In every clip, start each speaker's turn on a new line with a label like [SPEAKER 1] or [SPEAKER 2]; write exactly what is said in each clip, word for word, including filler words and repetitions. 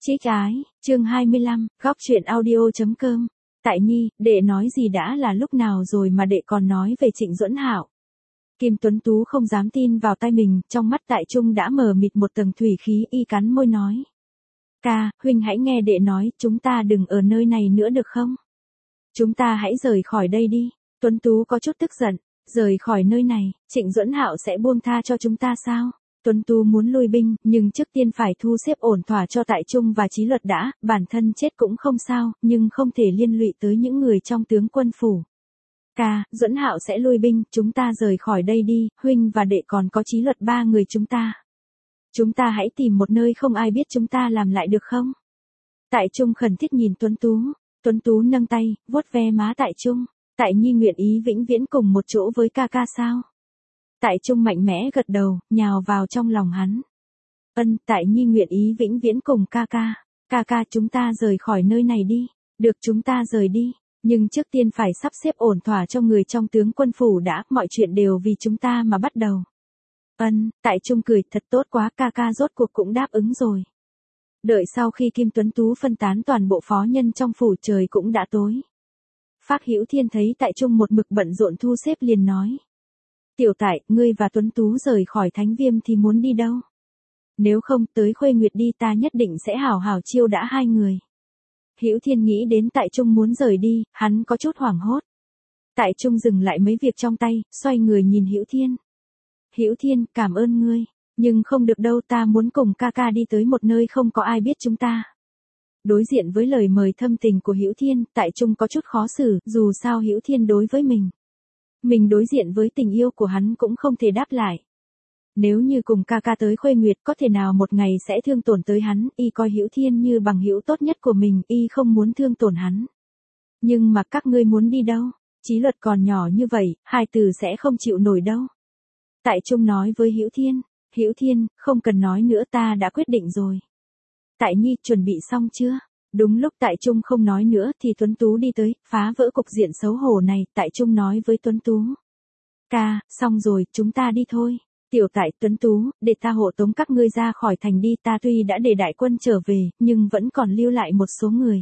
[SPEAKER 1] Trích ái, chương hai mươi lăm, góc truyện audio.com. Tại Nhi, đệ nói gì đã là lúc nào rồi mà đệ còn nói về Trịnh Duẫn Hạo. Kim Tuấn Tú không dám tin vào tai mình, trong mắt Tại Trung đã mờ mịt một tầng thủy khí, y cắn môi nói. Ca, huynh hãy nghe đệ nói, chúng ta đừng ở nơi này nữa được không? Chúng ta hãy rời khỏi đây đi. Tuấn Tú có chút tức giận, rời khỏi nơi này, Trịnh Duẫn Hạo sẽ buông tha cho chúng ta sao? Tuấn Tú muốn lui binh, nhưng trước tiên phải thu xếp ổn thỏa cho Tại Trung và Chí Luật đã, bản thân chết cũng không sao, nhưng không thể liên lụy tới những người trong tướng quân phủ. Ca, Duẫn Hạo sẽ lui binh, chúng ta rời khỏi đây đi, huynh và đệ còn có Chí Luật ba người chúng ta. Chúng ta hãy tìm một nơi không ai biết chúng ta làm lại được không? Tại Trung khẩn thiết nhìn Tuấn Tú, Tuấn Tú nâng tay, vuốt ve má Tại Trung. Tại Nhi nguyện ý vĩnh viễn cùng một chỗ với ca ca sao? Tại Trung mạnh mẽ gật đầu, nhào vào trong lòng hắn. Ân, Tại Nhi nguyện ý vĩnh viễn cùng ca ca. Ca ca chúng ta rời khỏi nơi này đi. Được chúng ta rời đi. Nhưng trước tiên phải sắp xếp ổn thỏa cho người trong tướng quân phủ đã, mọi chuyện đều vì chúng ta mà bắt đầu. Ân, Tại Trung cười, thật tốt quá, ca ca rốt cuộc cũng đáp ứng rồi. Đợi sau khi Kim Tuấn Tú phân tán toàn bộ phó nhân trong phủ, trời cũng đã tối. Phác Hữu Thiên thấy Tại Trung một mực bận rộn thu xếp liền nói. Tiểu Tại, ngươi và Tuấn Tú rời khỏi Thánh Viêm thì muốn đi đâu? Nếu không, tới Khuê Nguyệt đi, ta nhất định sẽ hảo hảo chiêu đãi hai người. Hữu Thiên nghĩ đến Tại Trung muốn rời đi, hắn có chút hoảng hốt. Tại Trung dừng lại mấy việc trong tay, xoay người nhìn Hữu Thiên. Hữu Thiên, cảm ơn ngươi, nhưng không được đâu, ta muốn cùng ca ca đi tới một nơi không có ai biết chúng ta. Đối diện với lời mời thâm tình của Hữu Thiên, Tại Trung có chút khó xử, dù sao Hữu Thiên đối với mình. Mình đối diện với tình yêu của hắn cũng không thể đáp lại. Nếu như cùng ca ca tới Khuê Nguyệt có thể nào một ngày sẽ thương tổn tới hắn, y coi Hữu Thiên như bằng hữu tốt nhất của mình, y không muốn thương tổn hắn. Nhưng mà các ngươi muốn đi đâu? Chí Luật còn nhỏ như vậy, hai từ sẽ không chịu nổi đâu. Tại Trung nói với Hữu Thiên, Hữu Thiên, không cần nói nữa, ta đã quyết định rồi. Tại Nhi, chuẩn bị xong chưa? Đúng lúc Tại Trung không nói nữa thì Tuấn Tú đi tới, phá vỡ cục diện xấu hổ này, Tại Trung nói với Tuấn Tú. Ca, xong rồi, chúng ta đi thôi. Tiểu Tại, Tuấn Tú, để ta hộ tống các ngươi ra khỏi thành đi, ta tuy đã để đại quân trở về, nhưng vẫn còn lưu lại một số người.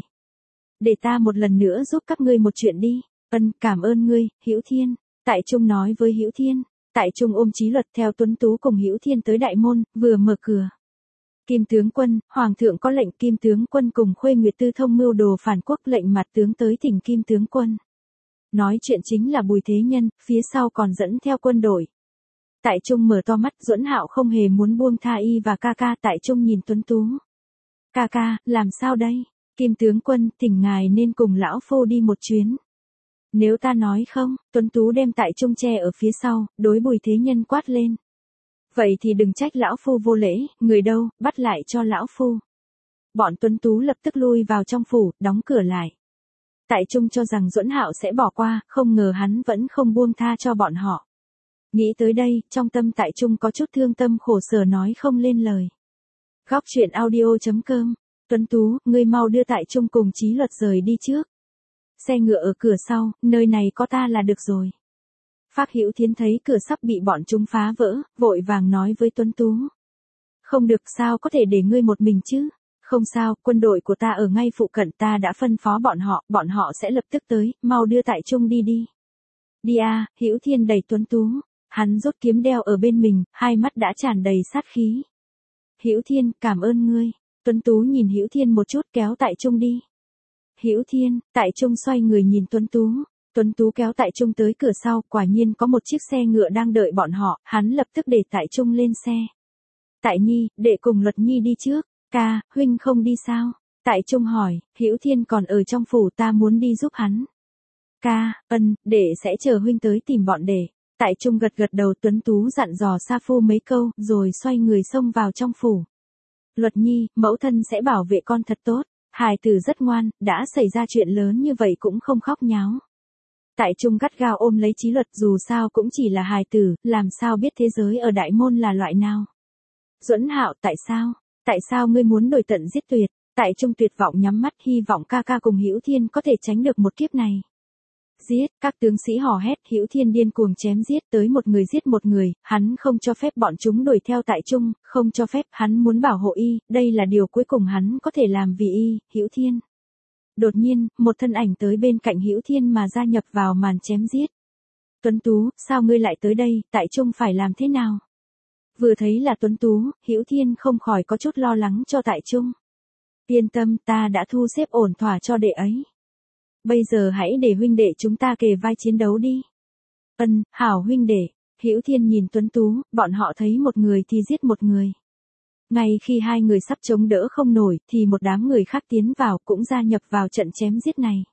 [SPEAKER 1] Để ta một lần nữa giúp các ngươi một chuyện đi. Ân, cảm ơn ngươi, Hữu Thiên. Tại Trung nói với Hữu Thiên. Tại Trung ôm Chí Luật theo Tuấn Tú cùng Hữu Thiên tới đại môn, vừa mở cửa. Kim tướng quân, hoàng thượng có lệnh, Kim tướng quân cùng Khuê Nguyệt tư thông mưu đồ phản quốc, lệnh mặt tướng tới thỉnh Kim tướng quân. Nói chuyện chính là Bùi Thế Nhân, phía sau còn dẫn theo quân đội. Tại Trung mở to mắt, Duẫn Hạo không hề muốn buông tha y và ca ca. Tại Trung nhìn Tuấn Tú. Ca ca, làm sao đây? Kim tướng quân, thỉnh ngài nên cùng lão phu đi một chuyến. Nếu ta nói không, Tuấn Tú đem Tại Trung che ở phía sau, đối Bùi Thế Nhân quát lên. Vậy thì đừng trách lão phu vô lễ, người đâu, bắt lại cho lão phu. Bọn Tuấn Tú lập tức lui vào trong phủ, đóng cửa lại. Tại Trung cho rằng Duẫn Hạo sẽ bỏ qua, không ngờ hắn vẫn không buông tha cho bọn họ. Nghĩ tới đây, trong tâm Tại Trung có chút thương tâm khổ sở nói không lên lời. Góc truyện audio.com. Tuấn Tú, ngươi mau đưa Tại Trung cùng Chí Luật rời đi trước. Xe ngựa ở cửa sau, nơi này có ta là được rồi. Phác Hữu Thiên thấy cửa sắp bị bọn chúng phá vỡ, vội vàng nói với Tuấn Tú. Không được, sao có thể để ngươi một mình chứ? Không sao, quân đội của ta ở ngay phụ cận, ta đã phân phó bọn họ, bọn họ sẽ lập tức tới, mau đưa Tại Trung đi đi. Đi à, Hữu Thiên đẩy Tuấn Tú, hắn rút kiếm đeo ở bên mình, hai mắt đã tràn đầy sát khí. Hữu Thiên, cảm ơn ngươi. Tuấn Tú nhìn Hữu Thiên một chút, kéo Tại Trung đi. Hữu Thiên, Tại Trung xoay người nhìn Tuấn Tú. Tuấn Tú kéo Tại Trung tới cửa sau, quả nhiên có một chiếc xe ngựa đang đợi bọn họ, hắn lập tức để Tại Trung lên xe. Tại Nhi, đệ cùng Luật Nhi đi trước. Ca, huynh không đi sao? Tại Trung hỏi, Hữu Thiên còn ở trong phủ, ta muốn đi giúp hắn. Ca, ân, đệ sẽ chờ huynh tới tìm bọn đệ. Tại Trung gật gật đầu. Tuấn Tú dặn dò Sa Phu mấy câu, rồi xoay người xông vào trong phủ. Luật Nhi, mẫu thân sẽ bảo vệ con thật tốt. Hài tử rất ngoan, đã xảy ra chuyện lớn như vậy cũng không khóc nháo. Tại Trung gắt gao ôm lấy Chí Luật, dù sao cũng chỉ là hài tử, làm sao biết thế giới ở đại môn là loại nào. Duẫn Hạo, tại sao? Tại sao ngươi muốn đổi tận giết tuyệt? Tại Trung tuyệt vọng nhắm mắt, hy vọng ca ca cùng Hữu Thiên có thể tránh được một kiếp này. Giết, các tướng sĩ hò hét, Hữu Thiên điên cuồng chém giết, tới một người giết một người, hắn không cho phép bọn chúng đuổi theo Tại Trung, không cho phép, hắn muốn bảo hộ y, đây là điều cuối cùng hắn có thể làm vì y, Hữu Thiên. Đột nhiên, một thân ảnh tới bên cạnh Hữu Thiên mà gia nhập vào màn chém giết. Tuấn Tú, sao ngươi lại tới đây, Tại Trung phải làm thế nào? Vừa thấy là Tuấn Tú, Hữu Thiên không khỏi có chút lo lắng cho Tại Trung. Yên tâm, ta đã thu xếp ổn thỏa cho đệ ấy. Bây giờ hãy để huynh đệ chúng ta kề vai chiến đấu đi. Ân, hảo huynh đệ. Hữu Thiên nhìn Tuấn Tú, bọn họ thấy một người thì giết một người. Ngay khi hai người sắp chống đỡ không nổi, thì một đám người khác tiến vào cũng gia nhập vào trận chém giết này.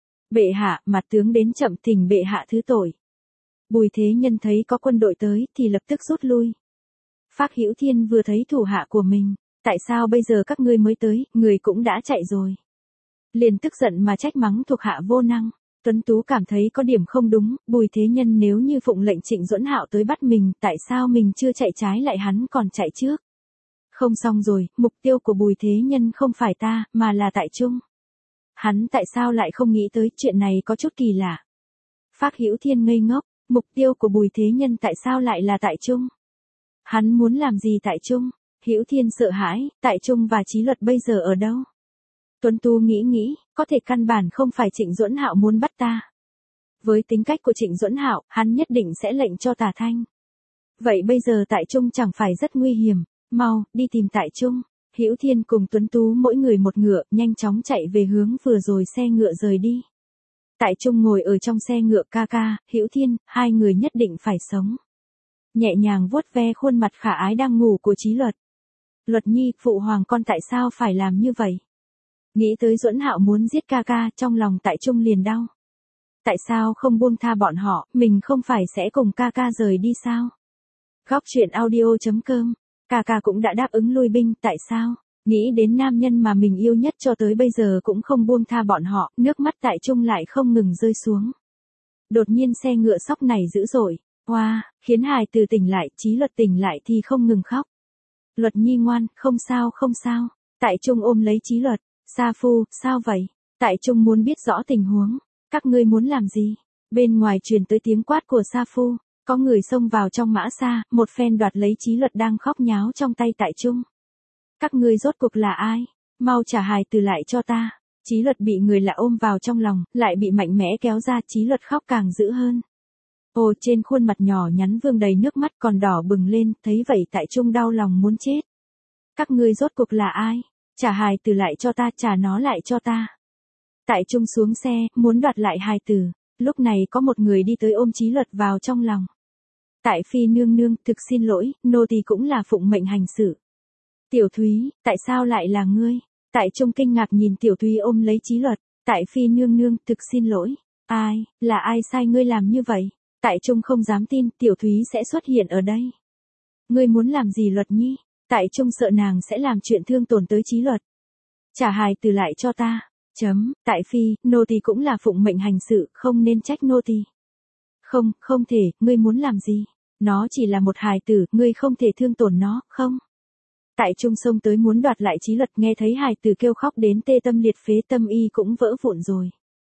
[SPEAKER 1] Bệ hạ, mặt tướng đến chậm, thỉnh bệ hạ thứ tội. Bùi Thế Nhân thấy có quân đội tới thì lập tức rút lui. Phác Hữu Thiên vừa thấy thủ hạ của mình, tại sao bây giờ các ngươi mới tới, người cũng đã chạy rồi. Liền tức giận mà trách mắng thuộc hạ vô năng. Tuấn Tú cảm thấy có điểm không đúng, Bùi Thế Nhân nếu như phụng lệnh Trịnh Duẫn Hạo tới bắt mình, tại sao mình chưa chạy trái lại hắn còn chạy trước. Không xong rồi, mục tiêu của Bùi Thế Nhân không phải ta, mà là Tại Trung. Hắn tại sao lại không nghĩ tới chuyện này có chút kỳ lạ. Phác Hữu Thiên ngây ngốc, mục tiêu của Bùi Thế Nhân tại sao lại là Tại Trung. Hắn muốn làm gì Tại Trung? Hữu Thiên sợ hãi, Tại Trung và Chí Luật bây giờ ở đâu? Tuấn Tú nghĩ nghĩ, có thể căn bản không phải Trịnh Duẫn Hạo muốn bắt ta. Với tính cách của Trịnh Duẫn Hạo, hắn nhất định sẽ lệnh cho Tả Thanh. Vậy bây giờ Tại Trung chẳng phải rất nguy hiểm, mau, đi tìm Tại Trung. Hữu Thiên cùng Tuấn Tú mỗi người một ngựa, nhanh chóng chạy về hướng vừa rồi xe ngựa rời đi. Tại Trung ngồi ở trong xe ngựa, ca ca, Hữu Thiên, hai người nhất định phải sống. Nhẹ nhàng vuốt ve khuôn mặt khả ái đang ngủ của Chí Luật. Luật nhi, phụ hoàng con tại sao phải làm như vậy? Nghĩ tới Duẫn Hạo muốn giết ca ca, trong lòng Tại Trung liền đau. Tại sao không buông tha bọn họ, mình không phải sẽ cùng ca ca rời đi sao? Góc truyện audio chấm com, ca ca cũng đã đáp ứng lui binh, tại sao? Nghĩ đến nam nhân mà mình yêu nhất cho tới bây giờ cũng không buông tha bọn họ, nước mắt Tại Trung lại không ngừng rơi xuống. Đột nhiên xe ngựa sóc này dữ dội, hoa, wow, khiến hài từ tỉnh lại, Chí Luật tỉnh lại thì không ngừng khóc. Luật nhi ngoan, không sao không sao. Tại Trung ôm lấy Chí Luật. Sa Phu, sao vậy? Tại Trung muốn biết rõ tình huống. Các ngươi muốn làm gì? Bên ngoài truyền tới tiếng quát của Sa Phu. Có người xông vào trong mã xa, một phen đoạt lấy Chí Luật đang khóc nháo trong tay Tại Trung. Các ngươi rốt cuộc là ai? Mau trả hài từ lại cho ta. Chí Luật bị người lạ ôm vào trong lòng, lại bị mạnh mẽ kéo ra, Chí Luật khóc càng dữ hơn. Ồ, trên khuôn mặt nhỏ nhắn vương đầy nước mắt còn đỏ bừng lên, thấy vậy Tại Trung đau lòng muốn chết. Các ngươi rốt cuộc là ai? Trả hài từ lại cho ta, trả nó lại cho ta. Tại Trung xuống xe, muốn đoạt lại hài tử. Lúc này có một người đi tới ôm Chí Luật vào trong lòng. Tại phi nương nương, thực xin lỗi, nô tỳ cũng là phụng mệnh hành sự. Tiểu Thúy, tại sao lại là ngươi? Tại Trung kinh ngạc nhìn Tiểu Thúy ôm lấy Chí Luật. Tại phi nương nương, thực xin lỗi. Ai, là ai sai ngươi làm như vậy? Tại Trung không dám tin, Tiểu Thúy sẽ xuất hiện ở đây. Ngươi muốn làm gì Luật nhi? Tại Trung sợ nàng sẽ làm chuyện thương tổn tới Chí Luật. Trả hài từ lại cho ta. Chấm, Tại phi, nô tỳ cũng là phụng mệnh hành sự, không nên trách nô tỳ. Không, không thể, ngươi muốn làm gì? Nó chỉ là một hài tử, ngươi không thể thương tổn nó, không? Tại Trung xông tới muốn đoạt lại Chí Luật, nghe thấy hài tử kêu khóc đến tê tâm liệt phế, tâm y cũng vỡ vụn rồi.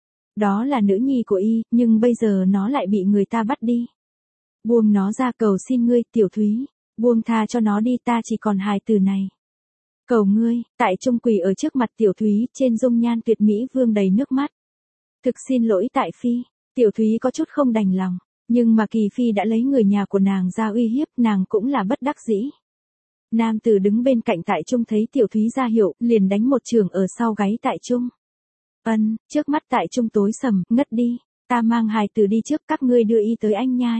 [SPEAKER 1] Đó là nữ nhi của y, nhưng bây giờ nó lại bị người ta bắt đi. Buông nó ra, cầu xin ngươi, Tiểu Thúy. Buông tha cho nó đi, ta chỉ còn hài tử này. Cầu ngươi. Tại Trung quỳ ở trước mặt Tiểu Thúy, trên dung nhan tuyệt mỹ vương đầy nước mắt. Thực xin lỗi Tại phi. Tiểu Thúy có chút không đành lòng, nhưng mà Kỳ Phi đã lấy người nhà của nàng ra uy hiếp, nàng cũng là bất đắc dĩ. Nam tử đứng bên cạnh Tại Trung thấy Tiểu Thúy ra hiệu, liền đánh một chưởng ở sau gáy Tại Trung. Ân, trước mắt Tại Trung tối sầm, ngất đi. Ta mang hài tử đi trước, các ngươi đưa y tới Anh Nhai.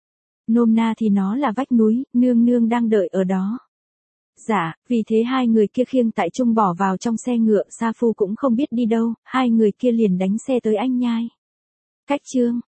[SPEAKER 1] Nôm na thì nó là vách núi, nương nương đang đợi ở đó. Dạ, vì thế hai người kia khiêng Tại Trung bỏ vào trong xe ngựa, Sa Phu cũng không biết đi đâu, hai người kia liền đánh xe tới Anh Nhai. Cách chương.